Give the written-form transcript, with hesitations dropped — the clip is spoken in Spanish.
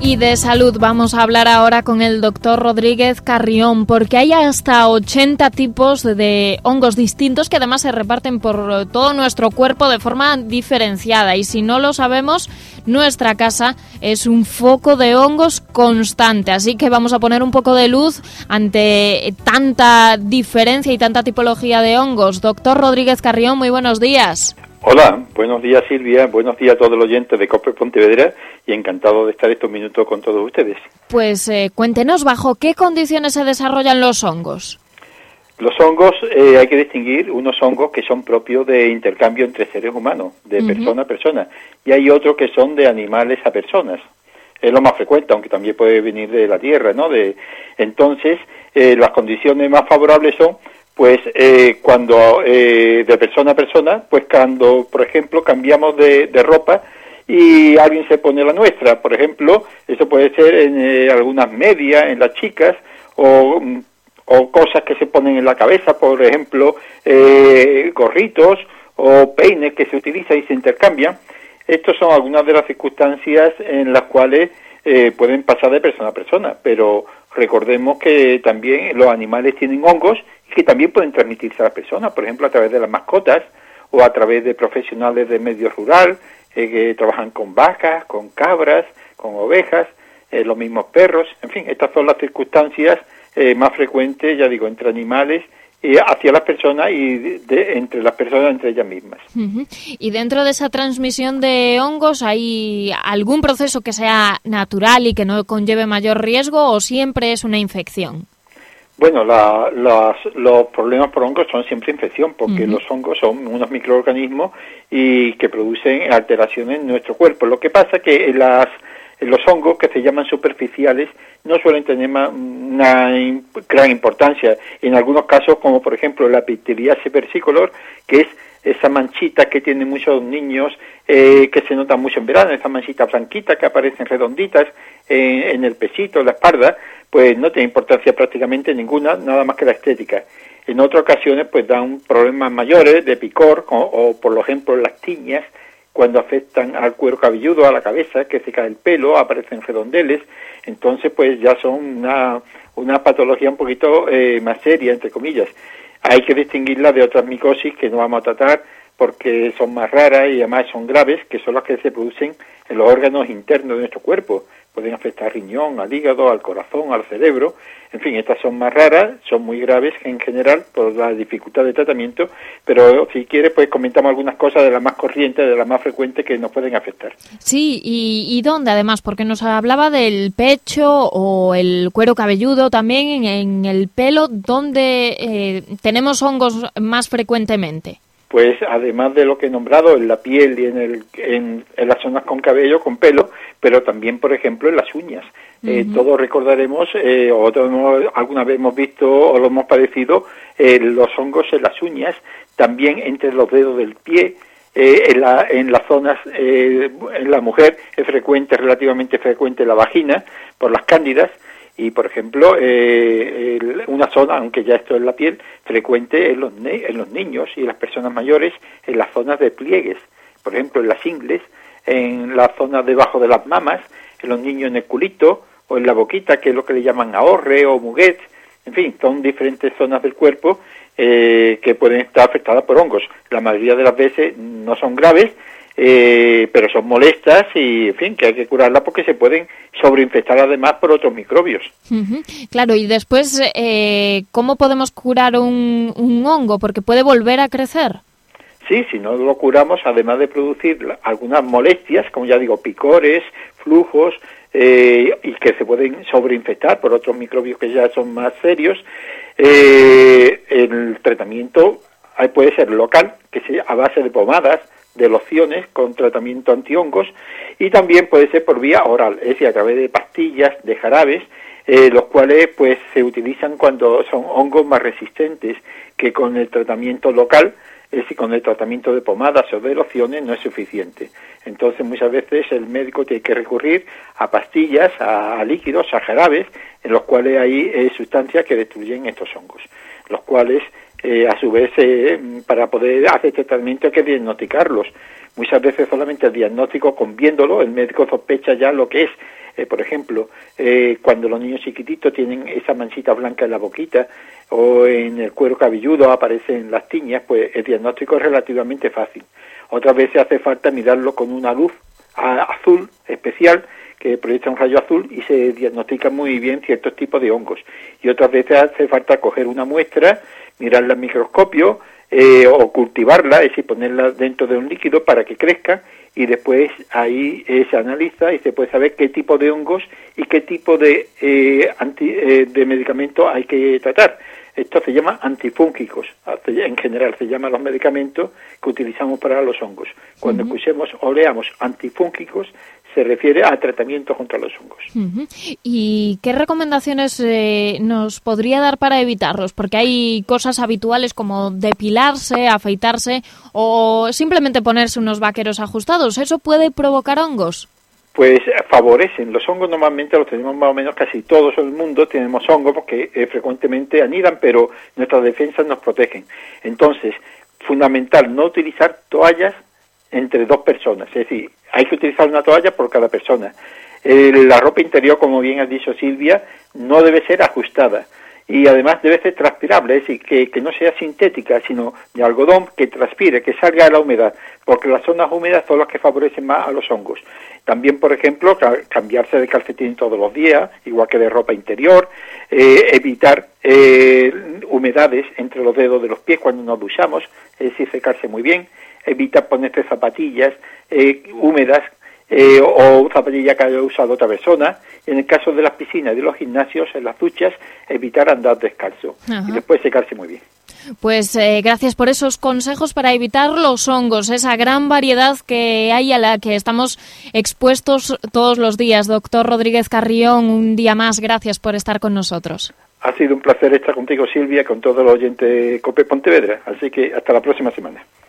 Y de salud vamos a hablar ahora con el doctor Rodríguez Carrión, porque hay hasta 80 tipos de hongos distintos que además se reparten por todo nuestro cuerpo de forma diferenciada. Y si no lo sabemos, nuestra casa es un foco de hongos constante. Así que vamos a poner un poco de luz ante tanta diferencia y tanta tipología de hongos. Doctor Rodríguez Carrión, muy buenos días. Hola, buenos días Silvia, buenos días a todos los oyentes de COPE Pontevedra y encantado de estar estos minutos con todos ustedes. Pues cuéntenos, ¿bajo qué condiciones se desarrollan los hongos? Los hongos, hay que distinguir unos hongos que son propios de intercambio entre seres humanos, de persona a persona, y hay otros que son de animales a personas. Es lo más frecuente, aunque también puede venir de la tierra, ¿no? Entonces, las condiciones más favorables son pues cuando de persona a persona, pues cuando, por ejemplo, cambiamos de ropa y alguien se pone la nuestra, por ejemplo, eso puede ser en algunas medias, en las chicas, o cosas que se ponen en la cabeza, por ejemplo, gorritos o peines que se utilizan y se intercambian. Estas son algunas de las circunstancias en las cuales pueden pasar de persona a persona, pero recordemos que también los animales tienen hongos que también pueden transmitirse a las personas, por ejemplo, a través de las mascotas o a través de profesionales del medio rural que trabajan con vacas, con cabras, con ovejas, los mismos perros, en fin, estas son las circunstancias más frecuentes, ya digo, entre animales hacia las personas y entre las personas, entre ellas mismas. Y dentro de esa transmisión de hongos, ¿hay algún proceso que sea natural y que no conlleve mayor riesgo o siempre es una infección? Bueno, los problemas por hongos son siempre infección, porque los hongos son unos microorganismos y que producen alteraciones en nuestro cuerpo. Lo que pasa es que los hongos que se llaman superficiales no suelen tener una gran importancia. En algunos casos, como por ejemplo la pityriasis versicolor, que es esa manchita que tienen muchos niños que se nota mucho en verano, esa manchita blanquita que aparecen redonditas en el pechito, en la espalda, pues no tiene importancia prácticamente ninguna, nada más que la estética. En otras ocasiones pues dan problemas mayores de picor o por ejemplo las tiñas, cuando afectan al cuero cabelludo, a la cabeza, que se cae el pelo, aparecen redondeles, entonces pues ya son una patología un poquito más seria, entre comillas. Hay que distinguirla de otras micosis que no vamos a tratar porque son más raras y además son graves, que son las que se producen en los órganos internos de nuestro cuerpo. Pueden afectar al riñón, al hígado, al corazón, al cerebro. En fin, estas son más raras, son muy graves en general por la dificultad de tratamiento, pero si quieres, pues comentamos algunas cosas de las más corrientes, de las más frecuentes que nos pueden afectar. Sí, ¿y dónde además? Porque nos hablaba del pecho o el cuero cabelludo, también en el pelo, ¿dónde tenemos hongos más frecuentemente? Pues además de lo que he nombrado, en la piel y en las zonas con cabello, con pelo, pero también, por ejemplo, en las uñas. Todos recordaremos, o todos alguna vez hemos visto o lo hemos padecido, los hongos en las uñas, también entre los dedos del pie, en las zonas, en la mujer es frecuente, relativamente frecuente la vagina, por las cándidas, y por ejemplo, una zona, aunque ya esto es la piel, frecuente en los niños y en las personas mayores, en las zonas de pliegues, por ejemplo en las ingles, en la zona debajo de las mamas, en los niños en el culito o en la boquita, que es lo que le llaman ahorre o muguet. En fin, son diferentes zonas del cuerpo que pueden estar afectadas por hongos. La mayoría de las veces no son graves, pero son molestas y, en fin, que hay que curarlas porque se pueden sobreinfectar además por otros microbios. Claro, y después, ¿cómo podemos curar un hongo? Porque puede volver a crecer. Sí, si no lo curamos, además de producir algunas molestias, como ya digo, picores, flujos, y que se pueden sobreinfectar por otros microbios que ya son más serios, el tratamiento puede ser local, que sea a base de pomadas, de lociones con tratamiento antihongos, y también puede ser por vía oral, es decir, a través de pastillas, de jarabes, los cuales pues se utilizan cuando son hongos más resistentes, que con el tratamiento local, es decir, con el tratamiento de pomadas o de lociones no es suficiente. Entonces muchas veces el médico tiene que recurrir a pastillas, a líquidos, a jarabes, en los cuales hay sustancias que destruyen estos hongos, los cuales a su vez para poder hacer este tratamiento hay que diagnosticarlos, muchas veces solamente el diagnóstico, con viéndolo, el médico sospecha ya lo que es. Por ejemplo, cuando los niños chiquititos tienen esa manchita blanca en la boquita o en el cuero cabelludo aparecen las tiñas, pues el diagnóstico es relativamente fácil. Otras veces hace falta mirarlo con una luz azul especial que proyecta un rayo azul y se diagnostican muy bien ciertos tipos de hongos. Y otras veces hace falta coger una muestra, mirarla en microscopio o cultivarla, es decir, ponerla dentro de un líquido para que crezca, y después ahí se analiza y se puede saber qué tipo de hongos y qué tipo de medicamentos hay que tratar. Esto se llama antifúngicos, en general se llaman los medicamentos que utilizamos para los hongos. Cuando escuchemos o leamos antifúngicos, se refiere a tratamiento contra los hongos. ¿Y qué recomendaciones nos podría dar para evitarlos? Porque hay cosas habituales como depilarse, afeitarse o simplemente ponerse unos vaqueros ajustados. ¿Eso puede provocar hongos? Pues favorecen. Los hongos normalmente los tenemos más o menos casi todos en el mundo, tenemos hongos porque frecuentemente anidan, pero nuestras defensas nos protegen. Entonces, fundamental no utilizar toallas entre dos personas, es decir, hay que utilizar una toalla por cada persona. La ropa interior, como bien ha dicho Silvia, no debe ser ajustada y además debe ser transpirable, es decir, que no sea sintética, sino de algodón, que transpire, que salga de la humedad, porque las zonas húmedas son las que favorecen más a los hongos. También, por ejemplo, cambiarse de calcetín todos los días, igual que de ropa interior, evitar humedades entre los dedos de los pies cuando nos duchamos, es decir, secarse muy bien, evitar ponerse zapatillas húmedas o zapatillas que haya usado otra persona. En el caso de las piscinas y de los gimnasios, en las duchas, evitar andar descalzo. Y después secarse muy bien. Pues gracias por esos consejos para evitar los hongos, esa gran variedad que hay a la que estamos expuestos todos los días. Doctor Rodríguez Carrión, un día más, gracias por estar con nosotros. Ha sido un placer estar contigo, Silvia, con todos los oyentes de COPE Pontevedra. Así que hasta la próxima semana.